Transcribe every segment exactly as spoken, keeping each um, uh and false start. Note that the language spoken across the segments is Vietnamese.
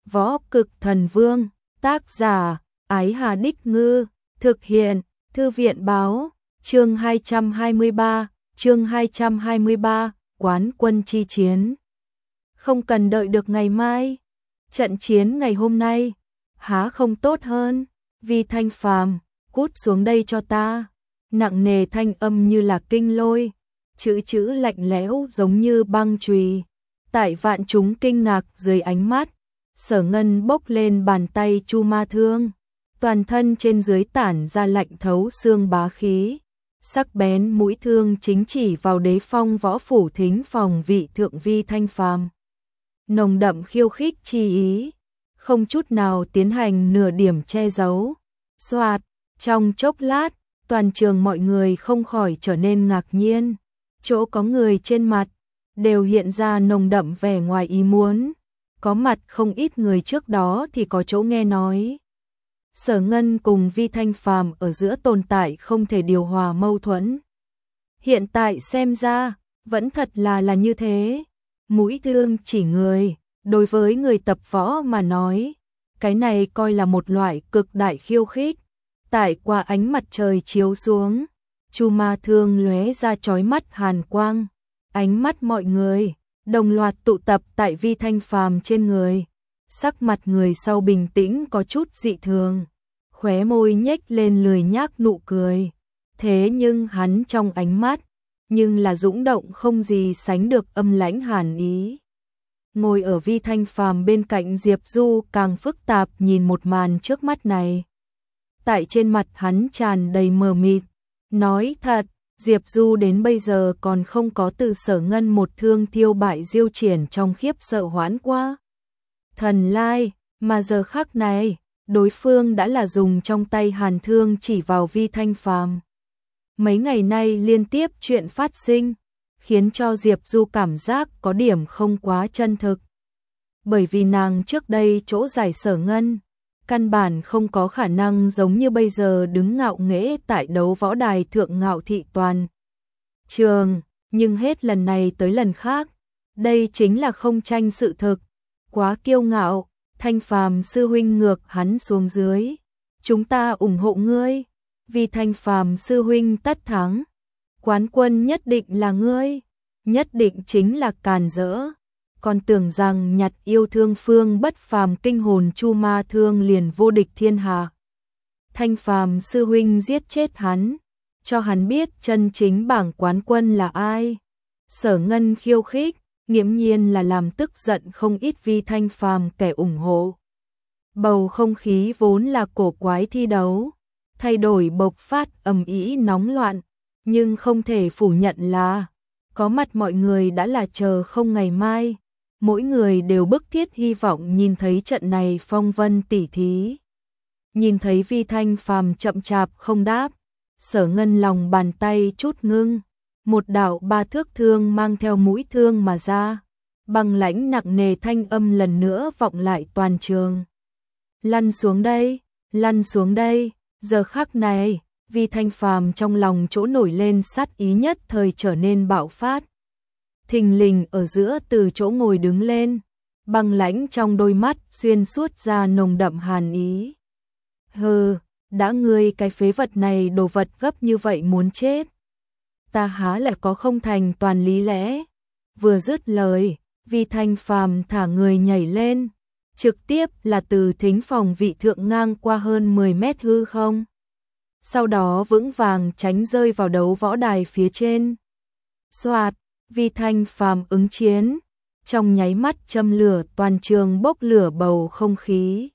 Võ Cực Thần Vương, tác giả, Ái Hà Đích Ngư, thực hiện, Thư viện Báo, chương hai trăm hai mươi ba, chương hai trăm hai mươi ba, Quán Quân chi chiến. Không cần đợi được ngày mai, trận chiến ngày hôm nay, há không tốt hơn, Vi Thanh Phàm, cút xuống đây cho ta. Nặng nề thanh âm như là kinh lôi, chữ chữ lạnh lẽo giống như băng chùy. Tại vạn chúng kinh ngạc dưới ánh mắt, Sở Ngân bốc lên bàn tay Chu Ma Thương, toàn thân trên dưới tản ra lạnh thấu xương bá khí, sắc bén mũi thương chính chỉ vào đế phong võ phủ thính phòng vị thượng Vi Thanh Phàm. Nồng đậm khiêu khích chi ý, không chút nào tiến hành nửa điểm che giấu. Soạt, trong chốc lát, toàn trường mọi người không khỏi trở nên ngạc nhiên, chỗ có người trên mặt đều hiện ra nồng đậm vẻ ngoài ý muốn, có mặt không ít người trước đó thì có chỗ nghe nói. Sở Ngân cùng Vi Thanh Phàm ở giữa tồn tại không thể điều hòa mâu thuẫn. Hiện tại xem ra, vẫn thật là là như thế. Mũi thương chỉ người, đối với người tập võ mà nói, cái này coi là một loại cực đại khiêu khích. Tại qua ánh mặt trời chiếu xuống, Chu Ma Thương lóe ra chói mắt hàn quang, ánh mắt mọi người đồng loạt tụ tập tại Vi Thanh Phàm trên người. Sắc mặt người sau bình tĩnh có chút dị thường, khóe môi nhếch lên lười nhác nụ cười. Thế nhưng hắn trong ánh mắt, nhưng là dũng động không gì sánh được âm lãnh hàn ý. Ngồi ở Vi Thanh Phàm bên cạnh Diệp Du càng phức tạp nhìn một màn trước mắt này. Tại trên mặt hắn tràn đầy mờ mịt, nói thật, Diệp Du đến bây giờ còn không có từ Sở Ngân một thương tiêu bại diêu triển trong khiếp sợ hoãn qua. Thần lai, mà giờ khắc này, đối phương đã là dùng trong tay hàn thương chỉ vào Vi Thanh Phàm. Mấy ngày nay liên tiếp chuyện phát sinh, khiến cho Diệp Du cảm giác có điểm không quá chân thực. Bởi vì nàng trước đây chỗ giải Sở Ngân, căn bản không có khả năng giống như bây giờ đứng ngạo nghễ tại đấu võ đài thượng ngạo thị toàn trường, nhưng hết lần này tới lần khác, đây chính là không tranh sự thực, quá kiêu ngạo. Thanh Phàm sư huynh ngược hắn xuống dưới, chúng ta ủng hộ ngươi, vì Thanh Phàm sư huynh tất thắng, quán quân nhất định là ngươi, nhất định chính là càn rỡ. Còn tưởng rằng nhặt yêu thương phương bất phàm kinh hồn Chu Ma Thương liền vô địch thiên hạ. Thanh Phàm sư huynh giết chết hắn, cho hắn biết chân chính bảng quán quân là ai. Sở Ngân khiêu khích, nghiễm nhiên là làm tức giận không ít Vi Thanh Phàm kẻ ủng hộ. Bầu không khí vốn là cổ quái thi đấu, thay đổi bộc phát ầm ĩ nóng loạn, nhưng không thể phủ nhận là có mặt mọi người đã là chờ không ngày mai. Mỗi người đều bức thiết hy vọng nhìn thấy trận này phong vân tỉ thí. Nhìn thấy Vi Thanh Phàm chậm chạp không đáp, Sở Ngân lòng bàn tay chút ngưng, một đạo ba thước thương mang theo mũi thương mà ra, băng lãnh nặng nề thanh âm lần nữa vọng lại toàn trường. Lăn xuống đây, lăn xuống đây. Giờ khắc này, Vi Thanh Phàm trong lòng chỗ nổi lên sát ý nhất thời trở nên bạo phát. Thình lình ở giữa từ chỗ ngồi đứng lên, băng lãnh trong đôi mắt xuyên suốt ra nồng đậm hàn ý. Hừ, đã ngươi cái phế vật này đồ vật gấp như vậy muốn chết, ta há lại có không thành toàn lý lẽ. Vừa dứt lời, Vi Thanh Phàm thả người nhảy lên, trực tiếp là từ thính phòng vị thượng ngang qua hơn mười mét hư không. Sau đó vững vàng tránh rơi vào đấu võ đài phía trên. Soạt, Vi Thanh Phàm ứng chiến, trong nháy mắt châm lửa toàn trường bốc lửa bầu không khí.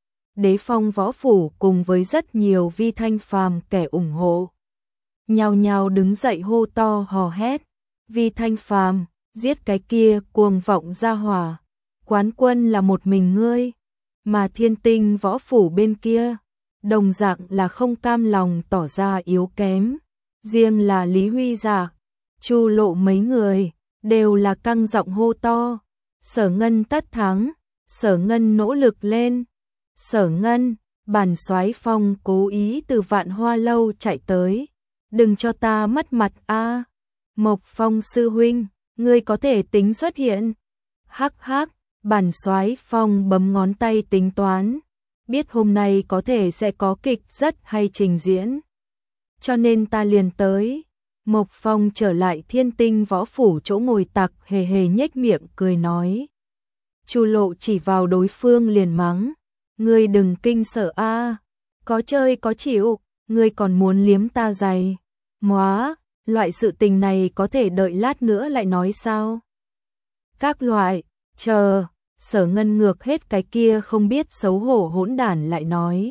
Đế phong võ phủ cùng với rất nhiều Vi Thanh Phàm kẻ ủng hộ, nhao nhao đứng dậy hô to hò hét. Vi Thanh Phàm, giết cái kia cuồng vọng ra hỏa, quán quân là một mình ngươi. Mà Thiên Tinh võ phủ bên kia, đồng dạng là không cam lòng tỏ ra yếu kém. Riêng là Lý Huy Giả, Chu Lộ mấy người, đều là căng giọng hô to. Sở Ngân tất thắng, Sở Ngân nỗ lực lên. Sở Ngân, bản soái phong cố ý từ Vạn Hoa lâu chạy tới, đừng cho ta mất mặt a. Mộc Phong sư huynh, ngươi có thể tính xuất hiện. Hắc hắc, Bản Soái Phong bấm ngón tay tính toán, biết hôm nay có thể sẽ có kịch rất hay trình diễn. Cho nên ta liền tới. Mộc Phong trở lại Thiên Tinh Võ Phủ chỗ ngồi tặc hề hề nhếch miệng cười nói. Chu Lộ chỉ vào đối phương liền mắng. Ngươi đừng kinh sợ a, có chơi có chịu, ngươi còn muốn liếm ta giày. Móa, loại sự tình này có thể đợi lát nữa lại nói sao? Các loại, chờ, Sở Ngân ngược hết cái kia không biết xấu hổ hỗn đản lại nói.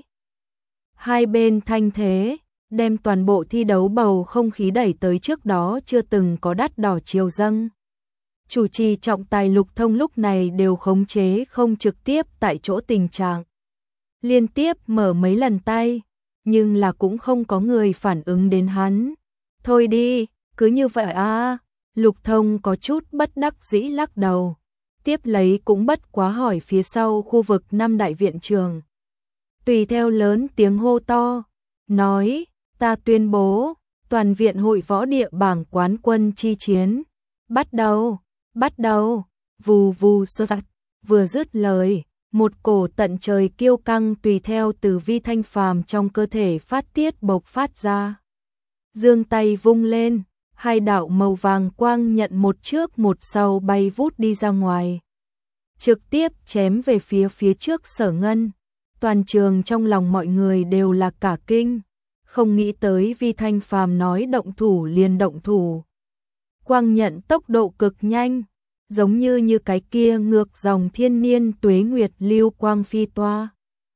Hai bên thanh thế, đem toàn bộ thi đấu bầu không khí đẩy tới trước đó chưa từng có đắt đỏ chiều dâng. Chủ trì trọng tài Lục Thông lúc này đều khống chế không trực tiếp tại chỗ tình trạng. Liên tiếp mở mấy lần tay, nhưng là cũng không có người phản ứng đến hắn. Thôi đi, cứ như vậy à, Lục Thông có chút bất đắc dĩ lắc đầu. Tiếp lấy cũng bất quá hỏi phía sau khu vực năm đại viện trường. Tùy theo lớn tiếng hô to, nói, ta tuyên bố, toàn viện hội võ địa bảng quán quân chi chiến. Bắt đầu, bắt đầu, vù vù sơ tạch, vừa dứt lời, một cổ tận trời kiêu căng tùy theo từ Vi Thanh Phàm trong cơ thể phát tiết bộc phát ra. Giương tay vung lên, hai đạo màu vàng quang nhận một trước một sau bay vút đi ra ngoài. Trực tiếp chém về phía phía trước Sở Ngân. Toàn trường trong lòng mọi người đều là cả kinh, không nghĩ tới Vi Thanh Phàm nói động thủ liền động thủ. Quang nhận tốc độ cực nhanh, giống như như cái kia ngược dòng thiên niên tuế nguyệt lưu quang phi toa.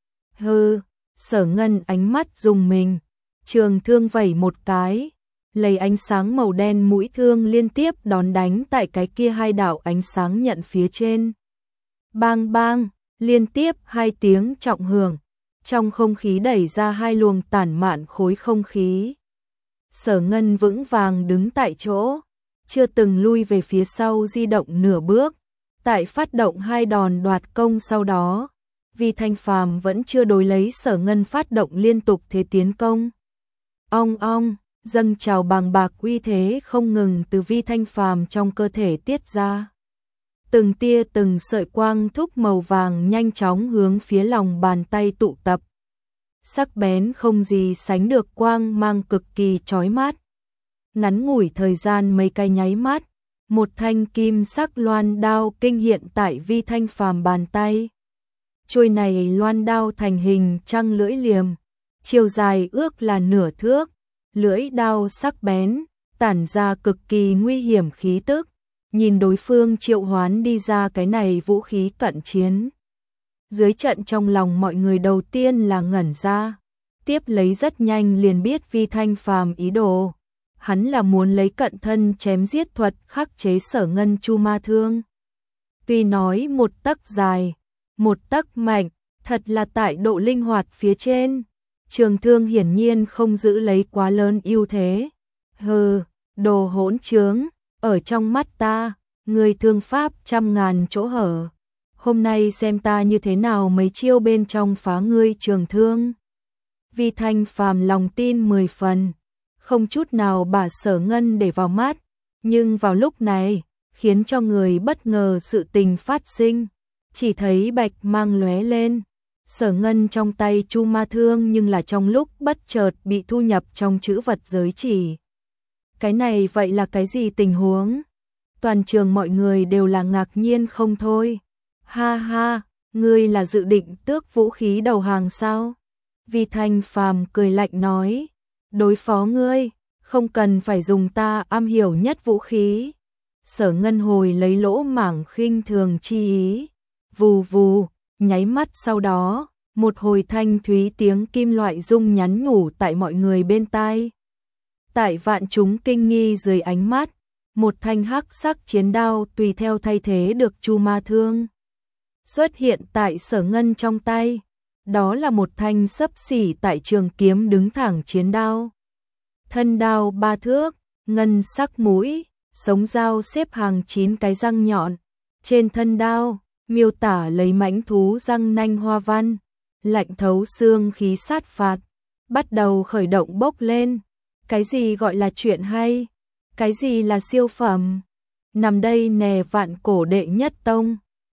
Hừ, Sở Ngân ánh mắt dùng mình, trường thương vẩy một cái, lấy ánh sáng màu đen mũi thương liên tiếp đón đánh tại cái kia hai đạo ánh sáng nhận phía trên. Bang bang, liên tiếp hai tiếng trọng hưởng, trong không khí đẩy ra hai luồng tản mạn khối không khí. Sở Ngân vững vàng đứng tại chỗ, chưa từng lui về phía sau di động nửa bước. Tại phát động hai đòn đoạt công sau đó, Vi Thanh Phàm vẫn chưa đối lấy Sở Ngân phát động liên tục thế tiến công. Ong ong, dâng trào bàng bạc uy thế không ngừng từ Vi Thanh Phàm trong cơ thể tiết ra. Từng tia từng sợi quang thúc màu vàng nhanh chóng hướng phía lòng bàn tay tụ tập. Sắc bén không gì sánh được quang mang cực kỳ chói mắt. Ngắn ngủi thời gian mấy cái nháy mắt, một thanh kim sắc loan đao kinh hiện tại Vi Thanh Phàm bàn tay. Chuôi này loan đao thành hình trăng lưỡi liềm, chiều dài ước là nửa thước, lưỡi đao sắc bén, tản ra cực kỳ nguy hiểm khí tức. Nhìn đối phương triệu hoán đi ra cái này vũ khí cận chiến. Dưới trận trong lòng mọi người đầu tiên là ngẩn ra, tiếp lấy rất nhanh liền biết Vi Thanh Phàm ý đồ. Hắn là muốn lấy cận thân chém giết thuật khắc chế Sở Ngân chu ma thương. Tuy nói một tấc dài, một tấc mạnh, thật là tại độ linh hoạt phía trên. Trường thương hiển nhiên không giữ lấy quá lớn ưu thế. Hừ, đồ hỗn trướng, ở trong mắt ta, người thương pháp trăm ngàn chỗ hở. Hôm nay xem ta như thế nào mấy chiêu bên trong phá ngươi trường thương. Vi Thanh Phàm lòng tin mười phần, không chút nào bà Sở Ngân để vào mắt, nhưng vào lúc này, khiến cho người bất ngờ sự tình phát sinh, chỉ thấy bạch mang lóe lên, Sở Ngân trong tay chu ma thương nhưng là trong lúc bất chợt bị thu nhập trong chữ vật giới chỉ. Cái này vậy là cái gì tình huống? Toàn trường mọi người đều là ngạc nhiên không thôi. Ha ha, ngươi là dự định tước vũ khí đầu hàng sao? Vi Thanh Phàm cười lạnh nói, đối phó ngươi, không cần phải dùng ta am hiểu nhất vũ khí. Sở Ngân hồi lấy lỗ mảng khinh thường chi ý, vù vù, nháy mắt sau đó, một hồi thanh thúy tiếng kim loại rung nhắn nhủ tại mọi người bên tai. Tại vạn chúng kinh nghi dưới ánh mắt, một thanh hắc sắc chiến đao tùy theo thay thế được chu ma thương. Xuất hiện tại Sở Ngân trong tay, đó là một thanh xấp xỉ tại trường kiếm đứng thẳng chiến đao. Thân đao ba thước, ngân sắc mũi, sống dao xếp hàng chín cái răng nhọn. Trên thân đao, miêu tả lấy mãnh thú răng nanh hoa văn, lạnh thấu xương khí sát phạt, bắt đầu khởi động bốc lên. Cái gì gọi là chuyện hay? Cái gì là siêu phẩm? Nằm đây nè vạn cổ đệ nhất tông.